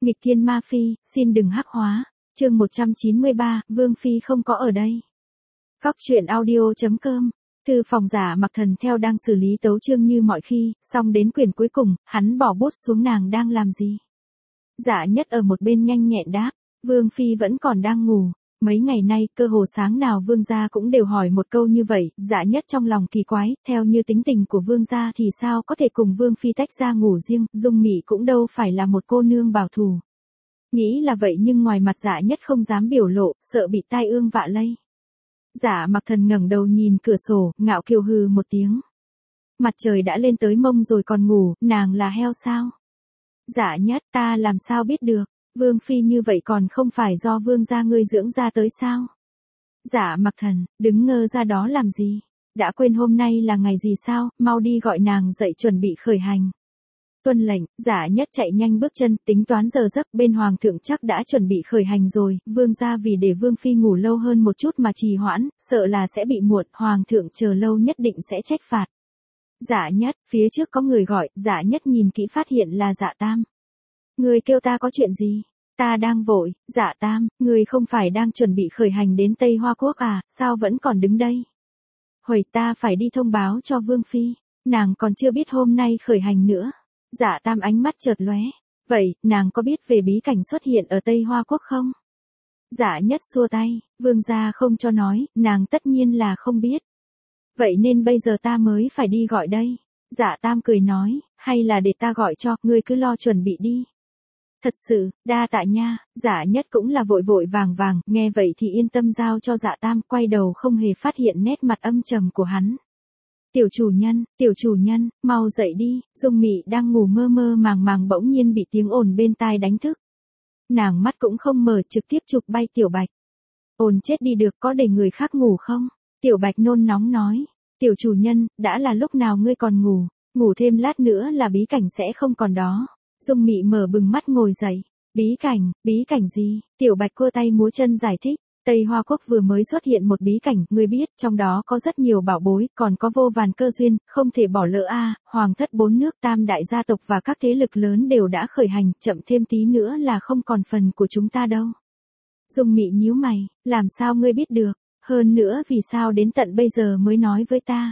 Nghịch thiên ma phi, xin đừng hắc hóa. Chương 193, Vương Phi không có ở đây. Cóc truyện audio.com. Thư phòng Giả Mặc Thần theo đang xử lý tấu chương như mọi khi, xong đến quyển cuối cùng, hắn bỏ bút xuống. Nàng đang làm gì? Dạ Nhất ở một bên nhanh nhẹn đáp, Vương Phi vẫn còn đang ngủ. Mấy ngày nay, cơ hồ sáng nào Vương gia cũng đều hỏi một câu như vậy. Dạ Nhất trong lòng kỳ quái, theo như tính tình của Vương gia thì sao có thể cùng Vương Phi tách ra ngủ riêng. Dung Mị cũng đâu phải là một cô nương bảo thủ. Nghĩ là vậy nhưng ngoài mặt Dạ Nhất không dám biểu lộ, sợ bị tai ương vạ lây. Giả Mặc Thần ngẩng đầu nhìn cửa sổ, ngạo kiều hừ một tiếng. Mặt trời đã lên tới mông rồi còn ngủ, nàng là heo sao? Dạ Nhất, ta làm sao biết được, Vương Phi như vậy còn không phải do Vương gia ngươi dưỡng ra tới sao? Giả Mặc Thần, đứng ngơ ra đó làm gì? Đã quên hôm nay là ngày gì sao, mau đi gọi nàng dậy chuẩn bị khởi hành. Tuân lệnh, Giả Nhất chạy nhanh bước chân, tính toán giờ giấc, bên hoàng thượng chắc đã chuẩn bị khởi hành rồi, Vương gia vì để Vương Phi ngủ lâu hơn một chút mà trì hoãn, sợ là sẽ bị muộn, hoàng thượng chờ lâu nhất định sẽ trách phạt. Giả Nhất, phía trước có người gọi, Giả Nhất nhìn kỹ phát hiện là Dạ Tam. Người kêu ta có chuyện gì? Ta đang vội. Dạ Tam, người không phải đang chuẩn bị khởi hành đến Tây Hoa Quốc à, sao vẫn còn đứng đây? Huẩy, ta phải đi thông báo cho Vương Phi, nàng còn chưa biết hôm nay khởi hành nữa. Dạ Tam ánh mắt chợt lóe. Vậy, nàng có biết về bí cảnh xuất hiện ở Tây Hoa Quốc không? Dạ Nhất xua tay, Vương gia không cho nói, nàng tất nhiên là không biết. Vậy nên bây giờ ta mới phải đi gọi đây. Dạ Tam cười nói, hay là để ta gọi cho, ngươi cứ lo chuẩn bị đi. Thật sự, đa tạ nha. Dạ Nhất cũng là vội vội vàng vàng, nghe vậy thì yên tâm giao cho Dạ Tam, quay đầu không hề phát hiện nét mặt âm trầm của hắn. Tiểu chủ nhân, mau dậy đi. Dung Mị đang ngủ mơ mơ màng màng bỗng nhiên bị tiếng ồn bên tai đánh thức. Nàng mắt cũng không mở, trực tiếp chụp bay Tiểu Bạch. Ồn chết đi được, có để người khác ngủ không? Tiểu Bạch nôn nóng nói, tiểu chủ nhân, đã là lúc nào ngươi còn ngủ thêm lát nữa là bí cảnh sẽ không còn đó. Dung Mị mở bừng mắt ngồi dậy, bí cảnh gì? Tiểu Bạch cua tay múa chân giải thích. Tây Hoa Quốc vừa mới xuất hiện một bí cảnh, ngươi biết, trong đó có rất nhiều bảo bối, còn có vô vàn cơ duyên, không thể bỏ lỡ a. Hoàng thất 4 nước, tam đại gia tộc và các thế lực lớn đều đã khởi hành, chậm thêm tí nữa là không còn phần của chúng ta đâu. Dung Mị nhíu mày, làm sao ngươi biết được, hơn nữa vì sao đến tận bây giờ mới nói với ta?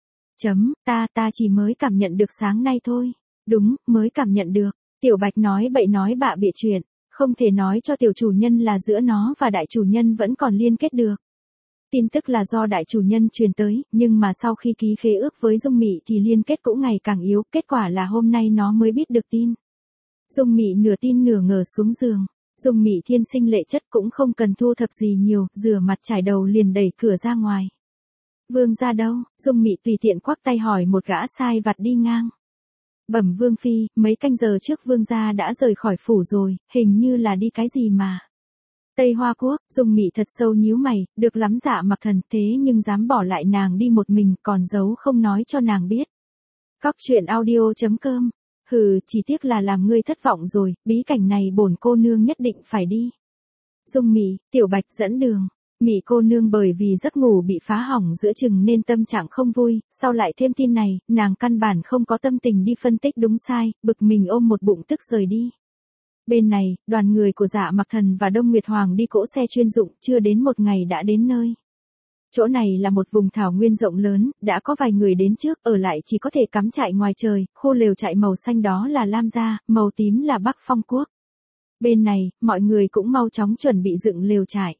Ta chỉ mới cảm nhận được sáng nay thôi. Đúng, mới cảm nhận được. Tiểu Bạch nói bậy nói bạ bịa chuyện. Không thể nói cho tiểu chủ nhân là giữa nó và đại chủ nhân vẫn còn liên kết được. Tin tức là do đại chủ nhân truyền tới, nhưng mà sau khi ký khế ước với Dung Mị thì liên kết cũng ngày càng yếu, kết quả là hôm nay nó mới biết được tin. Dung Mị nửa tin nửa ngờ xuống giường. Dung Mị thiên sinh lệ chất cũng không cần thu thập gì nhiều, rửa mặt trải đầu liền đẩy cửa ra ngoài. Vương gia đâu? Dung Mị tùy tiện quắc tay hỏi một gã sai vặt đi ngang. Bẩm Vương Phi, mấy canh giờ trước Vương gia đã rời khỏi phủ rồi, hình như là đi cái gì mà. Tây Hoa Quốc. Dung Mị thật sâu nhíu mày, được lắm Dạ Mặc Thần, thế nhưng dám bỏ lại nàng đi một mình, còn giấu không nói cho nàng biết. Cóc truyện audio.com. Hừ, chỉ tiếc là làm ngươi thất vọng rồi, bí cảnh này bổn cô nương nhất định phải đi. Dung Mị, Tiểu Bạch dẫn đường. Mị cô nương bởi vì giấc ngủ bị phá hỏng giữa chừng nên tâm trạng không vui, sau lại thêm tin này, nàng căn bản không có tâm tình đi phân tích đúng sai, bực mình ôm một bụng tức rời đi. Bên này, đoàn người của Dạ Mặc Thần và Đông Nguyệt Hoàng đi cỗ xe chuyên dụng, chưa đến một ngày đã đến nơi. Chỗ này là một vùng thảo nguyên rộng lớn, đã có vài người đến trước, ở lại chỉ có thể cắm trại ngoài trời, khu lều trại màu xanh đó là Lam Gia, màu tím là Bắc Phong Quốc. Bên này, mọi người cũng mau chóng chuẩn bị dựng lều trại.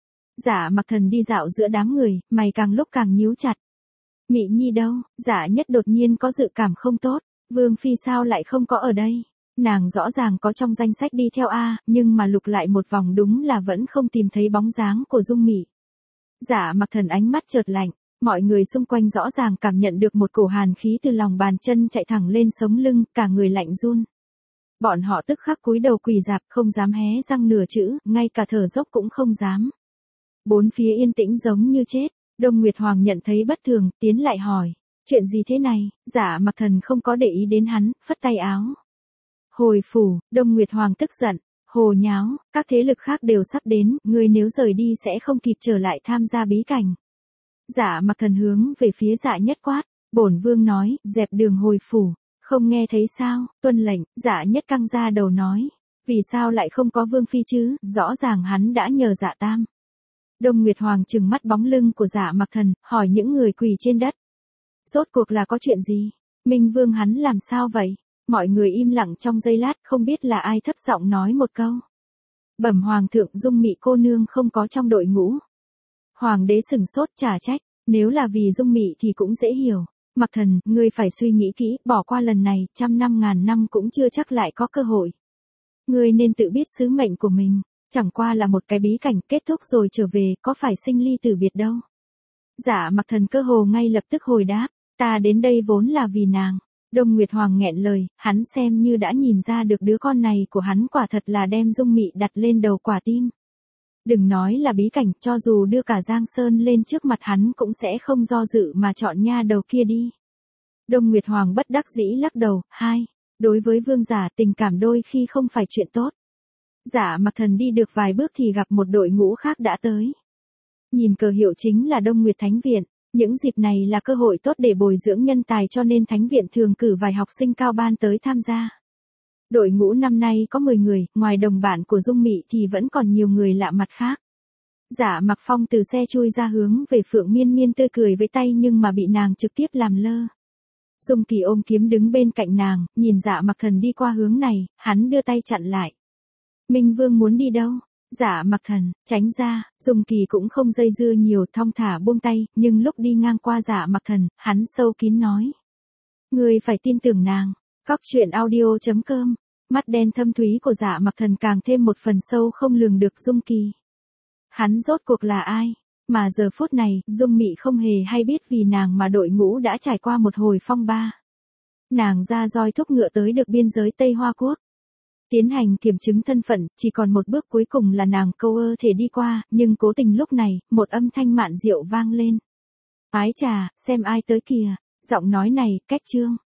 Dạ Mặc Thần đi dạo giữa đám người, mày càng lúc càng nhíu chặt. Mị Nhi đâu? Dạ Nhất đột nhiên có dự cảm không tốt, Vương Phi sao lại không có ở đây? Nàng rõ ràng có trong danh sách đi theo a, nhưng mà lục lại một vòng đúng là vẫn không tìm thấy bóng dáng của Dung Mị. Dạ Mặc Thần ánh mắt chợt lạnh, mọi người xung quanh rõ ràng cảm nhận được một cổ hàn khí từ lòng bàn chân chạy thẳng lên sống lưng, cả người lạnh run. Bọn họ tức khắc cúi đầu quỳ rạp, không dám hé răng nửa chữ, ngay cả thở dốc cũng không dám. Bốn phía yên tĩnh giống như chết. Đông Nguyệt Hoàng nhận thấy bất thường, tiến lại hỏi, chuyện gì thế này? Dạ Mặc Thần không có để ý đến hắn, phất tay áo. Hồi phủ. Đông Nguyệt Hoàng tức giận, hồ nháo, các thế lực khác đều sắp đến, ngươi nếu rời đi sẽ không kịp trở lại tham gia bí cảnh. Dạ Mặc Thần hướng về phía Dạ Nhất quát, bổn vương nói, dẹp đường hồi phủ, không nghe thấy sao? Tuân lệnh. Dạ Nhất căng ra đầu nói, Vì sao lại không có Vương Phi chứ, rõ ràng hắn đã nhờ Dạ Tam. Đông Nguyệt Hoàng trừng mắt bóng lưng của Dạ Mặc Thần, hỏi những người quỳ trên đất. Rốt cuộc là có chuyện gì? Minh Vương hắn làm sao vậy? Mọi người im lặng trong giây lát, không biết là ai thấp giọng nói một câu. Bẩm Hoàng thượng, Dung Mị cô nương không có trong đội ngũ. Hoàng đế sừng sốt trả trách, nếu là vì Dung Mị thì cũng dễ hiểu. Mặc Thần, ngươi phải suy nghĩ kỹ, bỏ qua lần này, 100 năm ngàn năm cũng chưa chắc lại có cơ hội. Ngươi nên tự biết sứ mệnh của mình, chẳng qua là một cái bí cảnh kết thúc rồi trở về, có phải sinh ly tử biệt đâu. Dạ Mặc Thần cơ hồ ngay lập tức hồi đáp, ta đến đây vốn là vì nàng. Đông Nguyệt Hoàng nghẹn lời, hắn xem như đã nhìn ra được đứa con này của hắn quả thật là đem Dung Mị đặt lên đầu quả tim. Đừng nói là bí cảnh, cho dù đưa cả Giang Sơn lên trước mặt hắn cũng sẽ không do dự mà chọn nha đầu kia đi. Đông Nguyệt Hoàng bất đắc dĩ lắc đầu, đối với vương giả tình cảm đôi khi không phải chuyện tốt. Dạ Mặc Thần đi được vài bước thì gặp một đội ngũ khác đã tới. Nhìn cờ hiệu chính là Đông Nguyệt Thánh Viện, những dịp này là cơ hội tốt để bồi dưỡng nhân tài cho nên Thánh Viện thường cử vài học sinh cao ban tới tham gia. Đội ngũ năm nay có 10 người, ngoài đồng bạn của Dung Mị thì vẫn còn nhiều người lạ mặt khác. Dạ Mặc Phong từ xe chui ra hướng về Phượng Miên Miên tươi cười với tay nhưng mà bị nàng trực tiếp làm lơ. Dung Kỳ ôm kiếm đứng bên cạnh nàng, nhìn Dạ Mặc Thần đi qua hướng này, hắn đưa tay chặn lại. Minh Vương muốn đi đâu? Dạ Mặc Thần, tránh ra. Dung Kỳ cũng không dây dưa nhiều, thong thả buông tay, nhưng lúc đi ngang qua Dạ Mặc Thần, hắn sâu kín nói. Ngươi phải tin tưởng nàng. Cóc truyện audio.com. Mắt đen thâm thúy của Dạ Mặc Thần càng thêm một phần sâu không lường được Dung Kỳ. Hắn rốt cuộc là ai? Mà giờ phút này, Dung Mị không hề hay biết vì nàng mà đội ngũ đã trải qua một hồi phong ba. Nàng ra roi thúc ngựa tới được biên giới Tây Hoa Quốc. Tiến hành kiểm chứng thân phận, chỉ còn một bước cuối cùng là nàng câu thể đi qua, nhưng cố tình lúc này, một âm thanh mạn diệu vang lên. Ái chà, xem ai tới kìa, giọng nói này, cách trương.